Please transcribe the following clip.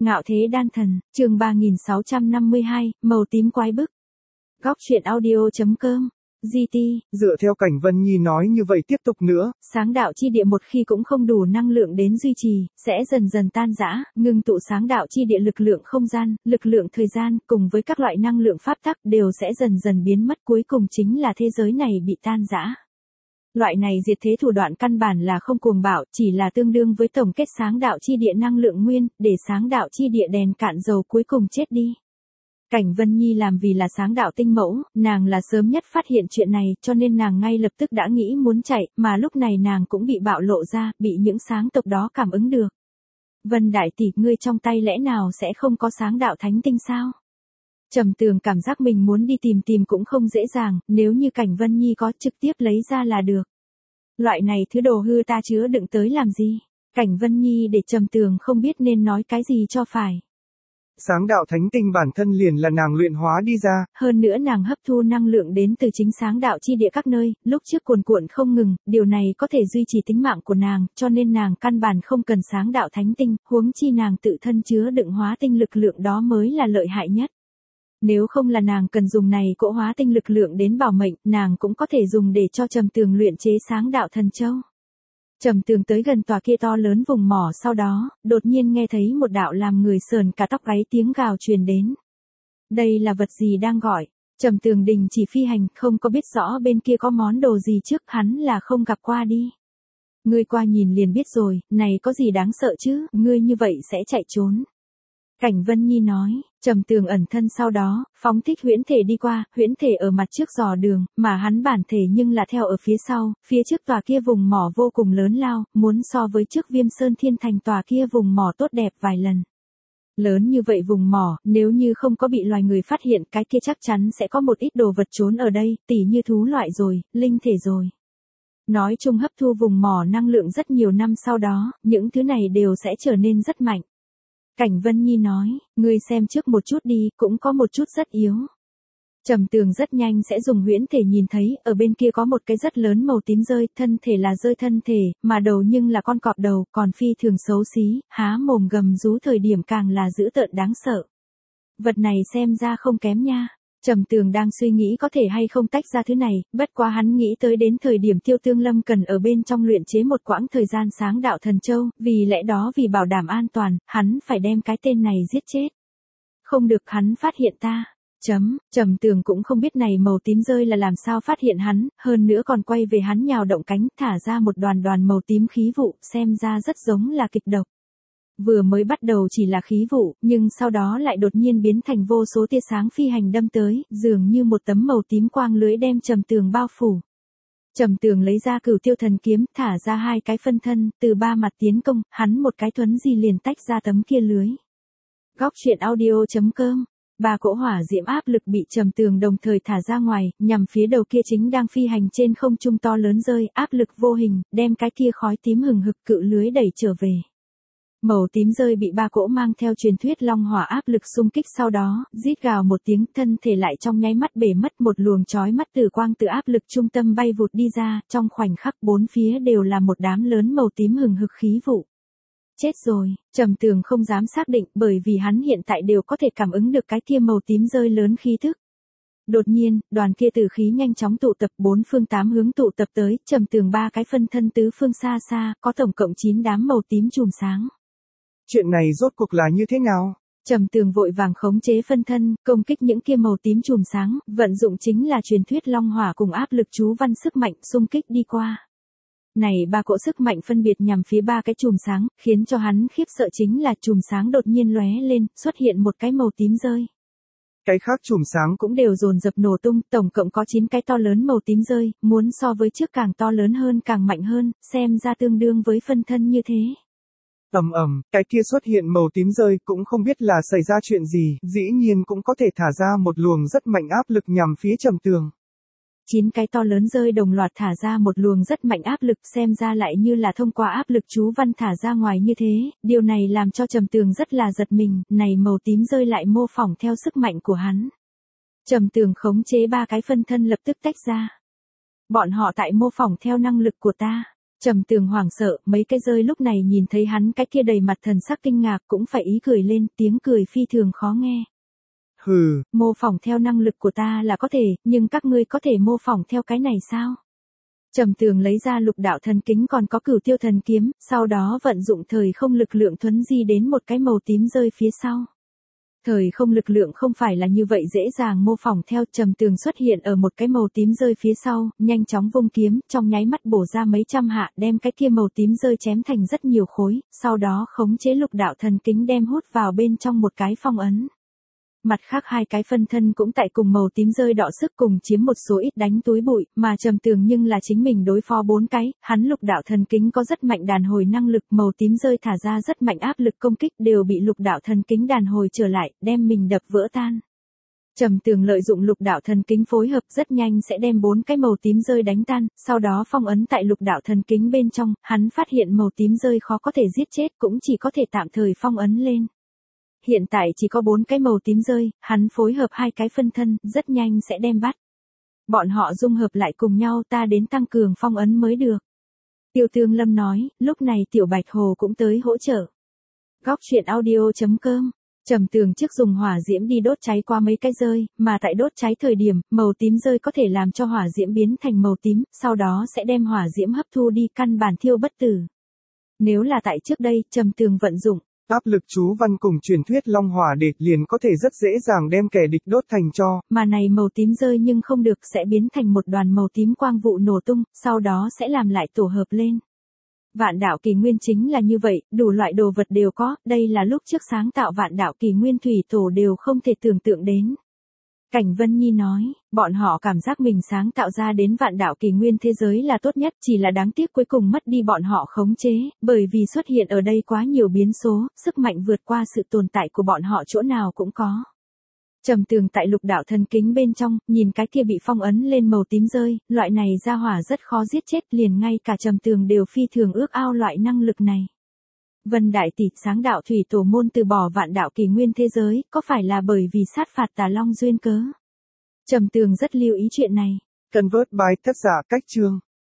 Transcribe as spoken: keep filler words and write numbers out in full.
Ngạo thế đan thần, chương ba nghìn sáu trăm năm mươi hai, màu tím quái bức. Góc truyện audio.com, giê tê. Dựa theo Cảnh Vân Nhi nói như vậy tiếp tục nữa, Sáng đạo chi địa một khi cũng không đủ năng lượng đến duy trì, sẽ dần dần tan rã, ngưng tụ sáng đạo chi địa lực lượng không gian, lực lượng thời gian, cùng với các loại năng lượng pháp tắc đều sẽ dần dần biến mất, cuối cùng chính là thế giới này bị tan rã. Loại này diệt thế thủ đoạn căn bản là không cuồng bạo, chỉ là tương đương với tổng kết sáng đạo chi địa năng lượng nguyên, để sáng đạo chi địa đèn cạn dầu cuối cùng chết đi. Cảnh Vân Nhi làm vì là sáng đạo tinh mẫu, nàng là sớm nhất phát hiện chuyện này, cho nên nàng ngay lập tức đã nghĩ muốn chạy, mà lúc này nàng cũng bị bạo lộ ra, bị những sáng tộc đó cảm ứng được. Vân đại tỷ, ngươi trong tay lẽ nào sẽ không có sáng đạo thánh tinh sao? Trầm Tường cảm giác mình muốn đi tìm tìm cũng không dễ dàng, nếu như Cảnh Vân Nhi có trực tiếp lấy ra là được. Loại này thứ đồ hư ta chứa đựng tới làm gì? Cảnh Vân Nhi để Trầm Tường không biết nên nói cái gì cho phải. Sáng đạo thánh tinh bản thân liền là nàng luyện hóa đi ra. Hơn nữa nàng hấp thu năng lượng đến từ chính sáng đạo chi địa các nơi, lúc trước cuồn cuộn không ngừng, điều này có thể duy trì tính mạng của nàng, cho nên nàng căn bản không cần sáng đạo thánh tinh, huống chi nàng tự thân chứa đựng hóa tinh lực lượng đó mới là lợi hại nhất. Nếu không là nàng cần dùng này cỗ hóa tinh lực lượng đến bảo mệnh, nàng cũng có thể dùng để cho Trầm Tường luyện chế sáng đạo thần châu. Trầm Tường tới gần tòa kia to lớn vùng mỏ, sau đó, đột nhiên nghe thấy một đạo làm người sờn cả tóc gáy tiếng gào truyền đến. Đây là vật gì đang gọi? Trầm Tường đình chỉ phi hành, không có biết rõ bên kia có món đồ gì trước, hắn là không gặp qua đi. Ngươi qua nhìn liền biết rồi, này có gì đáng sợ chứ, ngươi như vậy sẽ chạy trốn. Cảnh Vân Nhi nói, Trầm Tường ẩn thân sau đó, phóng thích huyễn thể đi qua, huyễn thể ở mặt trước dò đường, mà hắn bản thể nhưng là theo ở phía sau, phía trước tòa kia vùng mỏ vô cùng lớn lao, muốn so với trước Viêm Sơn Thiên Thành tòa kia vùng mỏ tốt đẹp vài lần. Lớn như vậy vùng mỏ, nếu như không có bị loài người phát hiện, cái kia chắc chắn sẽ có một ít đồ vật trốn ở đây, tỉ như thú loại rồi, linh thể rồi. Nói chung hấp thu vùng mỏ năng lượng rất nhiều năm sau đó, những thứ này đều sẽ trở nên rất mạnh. Cảnh Vân Nhi nói, ngươi xem trước một chút đi, cũng có một chút rất yếu. Trầm Tường rất nhanh sẽ dùng huyễn thể nhìn thấy, ở bên kia có một cái rất lớn màu tím rơi, thân thể là rơi thân thể, mà đầu nhưng là con cọp đầu, còn phi thường xấu xí, há mồm gầm rú thời điểm càng là dữ tợn đáng sợ. Vật này xem ra không kém nha. Trầm Tường đang suy nghĩ có thể hay không tách ra thứ này, bất quá hắn nghĩ tới đến thời điểm Tiêu Tương Lâm cần ở bên trong luyện chế một quãng thời gian sáng đạo thần châu, vì lẽ đó vì bảo đảm an toàn, hắn phải đem cái tên này giết chết. Không được, hắn phát hiện ta. Chấm, Trầm Tường cũng không biết này màu tím rơi là làm sao phát hiện hắn, hơn nữa còn quay về hắn nhào động cánh, thả ra một đoàn đoàn màu tím khí vụ, xem ra rất giống là kịch độc. Vừa mới bắt đầu chỉ là khí vụ, nhưng sau đó lại đột nhiên biến thành vô số tia sáng phi hành đâm tới, dường như một tấm màu tím quang lưới đem Trầm Tường bao phủ. Trầm Tường lấy ra Cửu Tiêu Thần Kiếm, thả ra hai cái phân thân, từ ba mặt tiến công, hắn một cái thuấn di liền tách ra tấm kia lưới. Góc truyện audio.com. Ba cỗ hỏa diễm áp lực bị Trầm Tường đồng thời thả ra ngoài, nhằm phía đầu kia chính đang phi hành trên không trung to lớn rơi, áp lực vô hình, đem cái kia khói tím hừng hực cự lưới đẩy trở về. Màu tím rơi bị ba cỗ mang theo truyền thuyết long hỏa áp lực xung kích, sau đó, rít gào một tiếng, thân thể lại trong nháy mắt bể mất, một luồng chói mắt tử quang từ áp lực trung tâm bay vụt đi ra, trong khoảnh khắc bốn phía đều là một đám lớn màu tím hừng hực khí vụ. Chết rồi, Trầm Tường không dám xác định, bởi vì hắn hiện tại đều có thể cảm ứng được cái kia màu tím rơi lớn khí thức. Đột nhiên, đoàn kia tử khí nhanh chóng tụ tập, bốn phương tám hướng tụ tập tới, Trầm Tường ba cái phân thân tứ phương xa xa, có tổng cộng chín đám màu tím chùm sáng. Chuyện này rốt cuộc là như thế nào? Trầm Tường vội vàng khống chế phân thân, công kích những kia màu tím chùm sáng, vận dụng chính là truyền thuyết long hỏa cùng áp lực chú văn sức mạnh xung kích đi qua. Này ba cỗ sức mạnh phân biệt nhằm phía ba cái chùm sáng, khiến cho hắn khiếp sợ chính là chùm sáng đột nhiên lóe lên, xuất hiện một cái màu tím rơi. Cái khác chùm sáng cũng đều dồn dập nổ tung, tổng cộng có chín cái to lớn màu tím rơi, muốn so với trước càng to lớn hơn càng mạnh hơn, xem ra tương đương với phân thân như thế. Ầm ầm, cái kia xuất hiện màu tím rơi cũng không biết là xảy ra chuyện gì, dĩ nhiên cũng có thể thả ra một luồng rất mạnh áp lực nhằm phía Trầm Tường. Chín cái to lớn rơi đồng loạt thả ra một luồng rất mạnh áp lực, xem ra lại như là thông qua áp lực chú văn thả ra ngoài như thế, điều này làm cho Trầm Tường rất là giật mình, này màu tím rơi lại mô phỏng theo sức mạnh của hắn. Trầm Tường khống chế ba cái phân thân lập tức tách ra. Bọn họ tại mô phỏng theo năng lực của ta. Trầm Tường hoảng sợ, mấy cái rơi lúc này nhìn thấy hắn cái kia đầy mặt thần sắc kinh ngạc cũng phải ý cười lên, tiếng cười phi thường khó nghe. Hừ, mô phỏng theo năng lực của ta là có thể, nhưng các ngươi có thể mô phỏng theo cái này sao? Trầm Tường lấy ra lục đạo thần kính còn có cửu tiêu thần kiếm, sau đó vận dụng thời không lực lượng thuấn di đến một cái màu tím rơi phía sau. Thời không lực lượng không phải là như vậy dễ dàng mô phỏng theo. Trầm Tường xuất hiện ở một cái màu tím rơi phía sau, nhanh chóng vung kiếm, trong nháy mắt bổ ra mấy trăm hạ, đem cái kia màu tím rơi chém thành rất nhiều khối, sau đó khống chế lục đạo thần kính đem hút vào bên trong một cái phong ấn. Mặt khác hai cái phân thân cũng tại cùng màu tím rơi đọ sức cùng chiếm một số ít đánh túi bụi, mà Trầm Tường nhưng là chính mình đối phó bốn cái, hắn lục đạo thần kính có rất mạnh đàn hồi năng lực, màu tím rơi thả ra rất mạnh áp lực công kích đều bị lục đạo thần kính đàn hồi trở lại, đem mình đập vỡ tan. Trầm Tường lợi dụng lục đạo thần kính phối hợp rất nhanh sẽ đem bốn cái màu tím rơi đánh tan, sau đó phong ấn tại lục đạo thần kính bên trong, hắn phát hiện màu tím rơi khó có thể giết chết cũng chỉ có thể tạm thời phong ấn lên. Hiện tại chỉ có bốn cái màu tím rơi, hắn phối hợp hai cái phân thân, rất nhanh sẽ đem bắt. Bọn họ dung hợp lại cùng nhau ta đến tăng cường phong ấn mới được. Tiêu Tương Lâm nói, lúc này Tiểu Bạch Hồ cũng tới hỗ trợ. Góc truyện audio chấm com. Trầm Tường trước dùng hỏa diễm đi đốt cháy qua mấy cái rơi, mà tại đốt cháy thời điểm, màu tím rơi có thể làm cho hỏa diễm biến thành màu tím, sau đó sẽ đem hỏa diễm hấp thu đi, căn bản thiêu bất tử. Nếu là tại trước đây, Trầm Tường vận dụng áp lực chú văn cùng truyền thuyết long hỏa đệt liền có thể rất dễ dàng đem kẻ địch đốt thành tro. Mà này màu tím rơi nhưng không được, sẽ biến thành một đoàn màu tím quang vụ nổ tung, sau đó sẽ làm lại tổ hợp lên. Vạn đạo kỳ nguyên chính là như vậy, đủ loại đồ vật đều có, đây là lúc trước sáng tạo vạn đạo kỳ nguyên thủy tổ đều không thể tưởng tượng đến. Cảnh Vân Nhi nói, bọn họ cảm giác mình sáng tạo ra đến vạn đạo kỳ nguyên thế giới là tốt nhất, chỉ là đáng tiếc cuối cùng mất đi bọn họ khống chế, bởi vì xuất hiện ở đây quá nhiều biến số, sức mạnh vượt qua sự tồn tại của bọn họ chỗ nào cũng có. Trầm Tường tại lục đạo thần kính bên trong, nhìn cái kia bị phong ấn lên màu tím rơi, loại này ra hỏa rất khó giết chết, liền ngay cả Trầm Tường đều phi thường ước ao loại năng lực này. Vân Đại Tỷ, sáng đạo thủy tổ môn từ bỏ vạn đạo kỳ nguyên thế giới, có phải là bởi vì sát phạt Tà Long duyên cớ? Trầm Tường rất lưu ý chuyện này. Convert by tác giả Cách Chương.